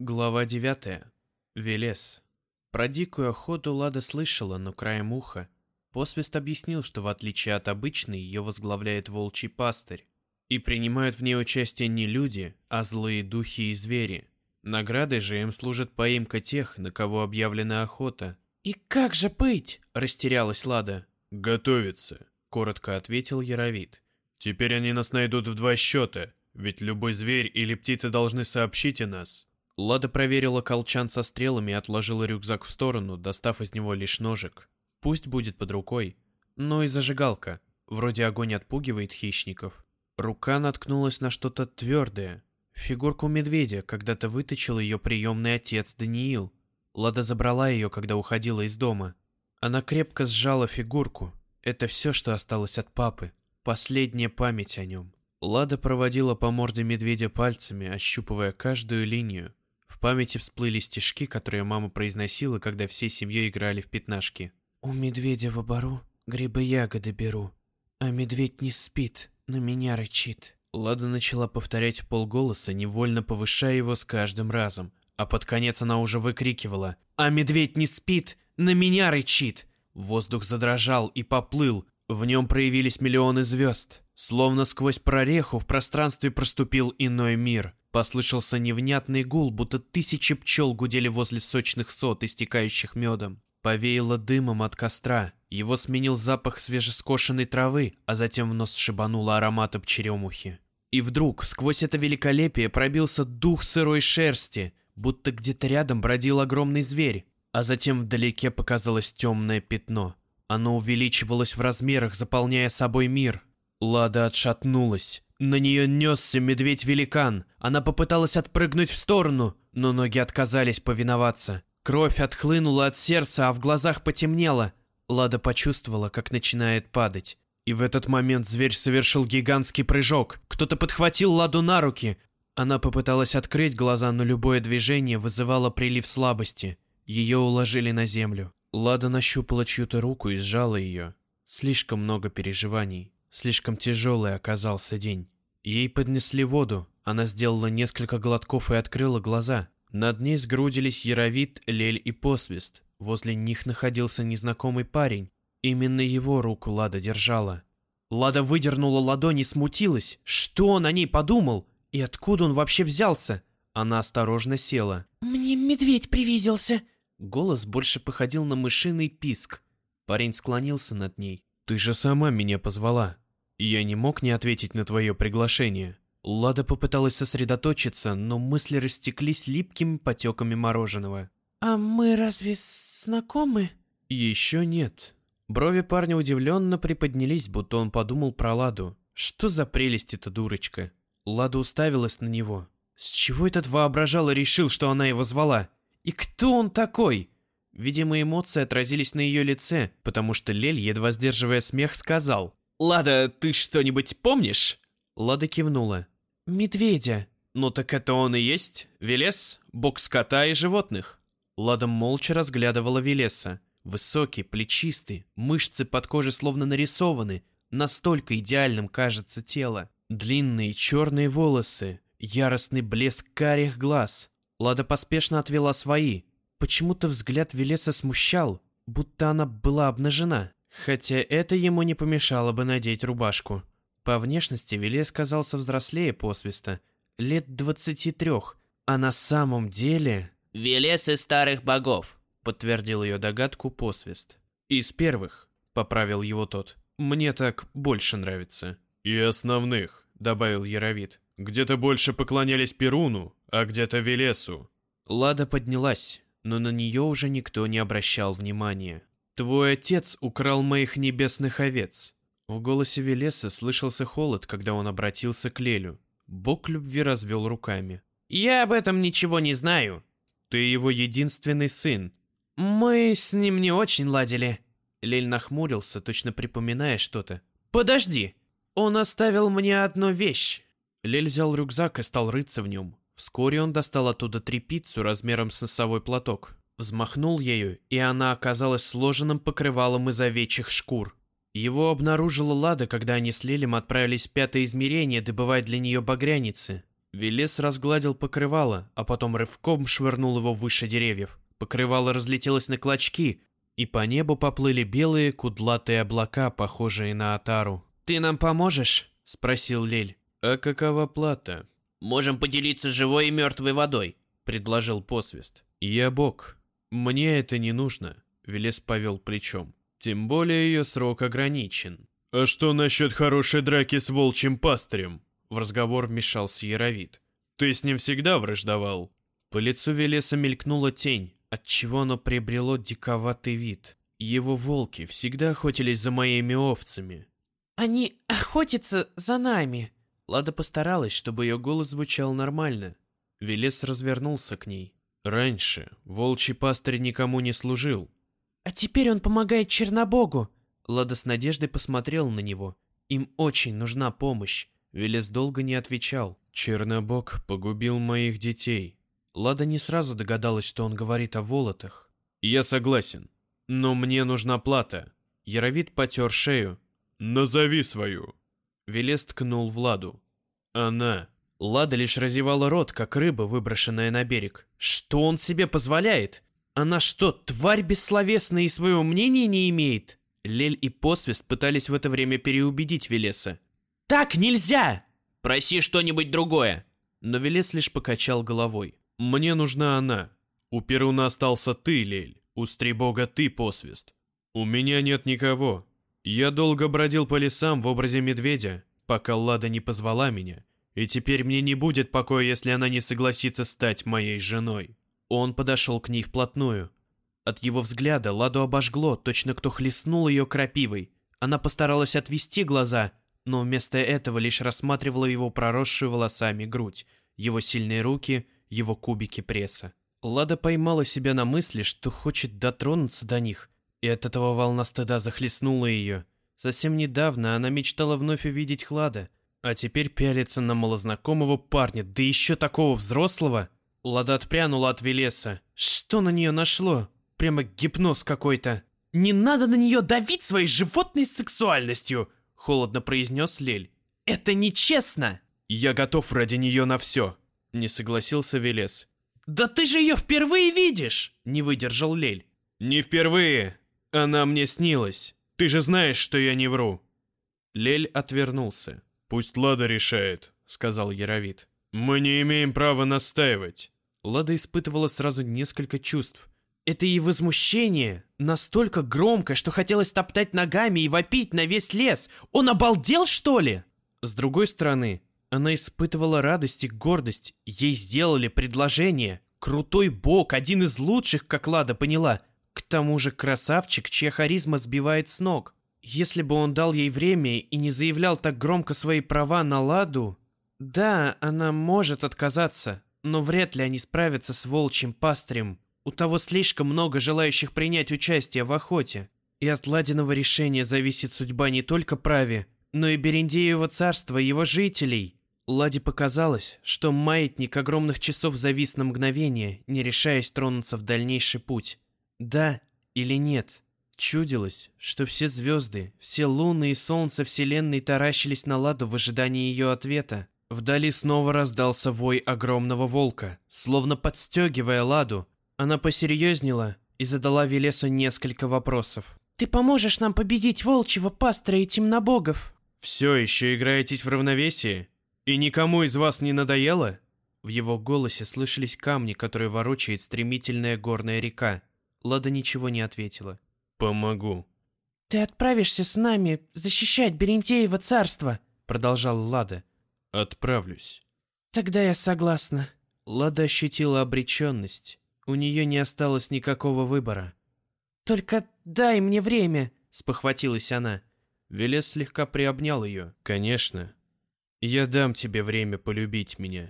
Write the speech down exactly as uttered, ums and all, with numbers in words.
Глава девятая. Велес. Про дикую охоту Лада слышала, но краем уха. Посвист объяснил, что в отличие от обычной, ее возглавляет волчий пастырь. И принимают в ней участие не люди, а злые духи и звери. Наградой же им служит поимка тех, на кого объявлена охота. «И как же быть?» – растерялась Лада. «Готовиться», – коротко ответил Яровит. «Теперь они нас найдут в два счета, ведь любой зверь или птица должны сообщить о нас». Лада проверила колчан со стрелами и отложила рюкзак в сторону, достав из него лишь ножик. Пусть будет под рукой. Но и зажигалка. Вроде огонь отпугивает хищников. Рука наткнулась на что-то твердое. Фигурку медведя когда-то выточил ее приемный отец Даниил. Лада забрала ее, когда уходила из дома. Она крепко сжала фигурку. Это все, что осталось от папы. Последняя память о нем. Лада проводила по морде медведя пальцами, ощупывая каждую линию. В памяти всплыли стишки, которые мама произносила, когда всей семьей играли в пятнашки. «У медведя в обору грибы-ягоды беру, а медведь не спит, на меня рычит». Лада начала повторять в полголоса, невольно повышая его с каждым разом. А под конец она уже выкрикивала: «А медведь не спит, на меня рычит!» Воздух задрожал и поплыл. В нем проявились миллионы звезд. Словно сквозь прореху в пространстве проступил иной мир. Послышался невнятный гул, будто тысячи пчел гудели возле сочных сот, истекающих медом. Повеяло дымом от костра. Его сменил запах свежескошенной травы, а затем в нос шибануло ароматом черемухи. И вдруг сквозь это великолепие пробился дух сырой шерсти, будто где-то рядом бродил огромный зверь. А затем вдалеке показалось темное пятно. Оно увеличивалось в размерах, заполняя собой мир. Лада отшатнулась. На нее несся медведь-великан. Она попыталась отпрыгнуть в сторону, но ноги отказались повиноваться. Кровь отхлынула от сердца, а в глазах потемнело. Лада почувствовала, как начинает падать. И в этот момент зверь совершил гигантский прыжок. Кто-то подхватил Ладу на руки. Она попыталась открыть глаза, но любое движение вызывало прилив слабости. Ее уложили на землю. Лада нащупала чью-то руку и сжала ее. Слишком много переживаний. Слишком тяжелый оказался день. Ей поднесли воду. Она сделала несколько глотков и открыла глаза. Над ней сгрудились Яровит, Лель и Посвист. Возле них находился незнакомый парень. Именно его руку Лада держала. Лада выдернула ладонь и смутилась. Что он о ней подумал? И откуда он вообще взялся? Она осторожно села. «Мне медведь привиделся». Голос больше походил на мышиный писк. Парень склонился над ней. «Ты же сама меня позвала. Я не мог не ответить на твое приглашение». Лада попыталась сосредоточиться, но мысли растеклись липкими потеками мороженого. «А мы разве знакомы?» «Еще нет». Брови парня удивленно приподнялись, будто он подумал про Ладу. Что за прелесть эта дурочка? Лада уставилась на него. С чего этот воображал и решил, что она его звала? И кто он такой? Видимо, эмоции отразились на ее лице, потому что Лель, едва сдерживая смех, сказал: «Лада, ты что-нибудь помнишь?» Лада кивнула. «Медведя». «Ну так это он и есть? Велес? Бог скота и животных?» Лада молча разглядывала Велеса. Высокий, плечистый, мышцы под кожей словно нарисованы. Настолько идеальным кажется тело. Длинные черные волосы, яростный блеск карих глаз. Лада поспешно отвела свои. Почему-то взгляд Велеса смущал, будто она была обнажена. Хотя это ему не помешало бы надеть рубашку. По внешности Велес казался взрослее Посвиста, лет двадцати трех, а на самом деле... «Велес из старых богов», — подтвердил ее догадку Посвист. «Из первых», — поправил его тот. «Мне так больше нравится». «И основных», — добавил Яровит. «Где-то больше поклонялись Перуну, а где-то Велесу». Лада поднялась, но на нее уже никто не обращал внимания. «Твой отец украл моих небесных овец». В голосе Велеса слышался холод, когда он обратился к Лелю. Бог любви развел руками. «Я об этом ничего не знаю. Ты его единственный сын». «Мы с ним не очень ладили». Лель нахмурился, точно припоминая что-то. «Подожди! Он оставил мне одну вещь». Лель взял рюкзак и стал рыться в нем. Вскоре он достал оттуда тряпицу размером с носовой платок. Взмахнул ею, и она оказалась сложенным покрывалом из овечьих шкур. Его обнаружила Лада, когда они с Лелем отправились в пятое измерение добывать для нее багряницы. Велес разгладил покрывало, а потом рывком швырнул его выше деревьев. Покрывало разлетелось на клочки, и по небу поплыли белые кудлатые облака, похожие на отару. «Ты нам поможешь?» — спросил Лель. «А какова плата?» Можем поделиться живой и мертвой водой. Предложил Посвист. «Я бог. Мне это не нужно», — Велес повел плечом. «Тем более ее срок ограничен». «А что насчет хорошей драки с волчьим пастырем?» В разговор вмешался Яровит. «Ты с ним всегда враждовал?» По лицу Велеса мелькнула тень, отчего оно приобрело диковатый вид. Его волки всегда охотились за моими овцами. Они охотятся за нами. Лада постаралась, чтобы ее голос звучал нормально. Велес развернулся к ней. Раньше волчий пастырь никому не служил. А теперь он помогает Чернобогу. Лада с надеждой посмотрела на него. Им очень нужна помощь. Велес долго не отвечал. Чернобог погубил моих детей. Лада не сразу догадалась, что он говорит о волотах. «Я согласен, но мне нужна плата». Яровит потер шею. «Назови свою». Велес ткнул в Ладу. «Она». Лада лишь разевала рот, как рыба, выброшенная на берег. «Что он себе позволяет? Она что, тварь бессловесная и своего мнения не имеет?» Лель и Посвист пытались в это время переубедить Велеса. «Так нельзя!» Проси что-нибудь другое. Но Велес лишь покачал головой. «Мне нужна она. У Перуна остался ты, Лель. У Стребога ты, Посвист. У меня нет никого. Я долго бродил по лесам в образе медведя, пока Лада не позвала меня. И теперь мне не будет покоя, если она не согласится стать моей женой». Он подошел к ней вплотную. От его взгляда Ладу обожгло, точно кто хлестнул ее крапивой. Она постаралась отвести глаза, но вместо этого лишь рассматривала его проросшую волосами грудь, его сильные руки, его кубики пресса. Лада поймала себя на мысли, что хочет дотронуться до них, и от этого волна стыда захлестнула ее. Совсем недавно она мечтала вновь увидеть Хлада, а теперь пялится на малознакомого парня, да еще такого взрослого. Лада отпрянула от Велеса. Что на нее нашло? Прямо гипноз какой-то. «Не надо на нее давить своей животной сексуальностью!» — холодно произнес Лель. «Это нечестно!» «Я готов ради нее на все!» — не согласился Велес. «Да ты же ее впервые видишь!» — не выдержал Лель. «Не впервые! Она мне снилась! Ты же знаешь, что я не вру!» Лель отвернулся. «Пусть Лада решает», — сказал Яровит. «Мы не имеем права настаивать». Лада испытывала сразу несколько чувств. Это и возмущение, настолько громко, что хотелось топтать ногами и вопить на весь лес. Он обалдел, что ли? С другой стороны, она испытывала радость и гордость. Ей сделали предложение. Крутой бог, один из лучших, как Лада поняла. К тому же красавчик, чья харизма сбивает с ног. Если бы он дал ей время и не заявлял так громко свои права на Ладу... Да, она может отказаться, но вряд ли они справятся с волчьим пастырем. У того слишком много желающих принять участие в охоте. И от Ладиного решения зависит судьба не только Прави, но и Берендеева царства и его жителей. Ладе показалось, что маятник огромных часов завис на мгновение, не решаясь тронуться в дальнейший путь. Да или нет? Чудилось, что все звезды, все луны и солнца вселенной таращились на Ладу в ожидании ее ответа. Вдали снова раздался вой огромного волка, словно подстегивая Ладу. Она посерьезнела и задала Велесу несколько вопросов. Ты поможешь нам победить волчьего пастыря и темнобогов? «Все еще играетесь в равновесие? И никому из вас не надоело?» В его голосе слышались камни, которые ворочает стремительная горная река. Лада ничего не ответила. «Помогу». Ты отправишься с нами защищать Берендеево царство?» Продолжала Лада. «Отправлюсь». «Тогда я согласна». Лада ощутила обреченность. У нее не осталось никакого выбора. «Только дай мне время», — спохватилась она. Велес слегка приобнял ее. «Конечно. Я дам тебе время полюбить меня».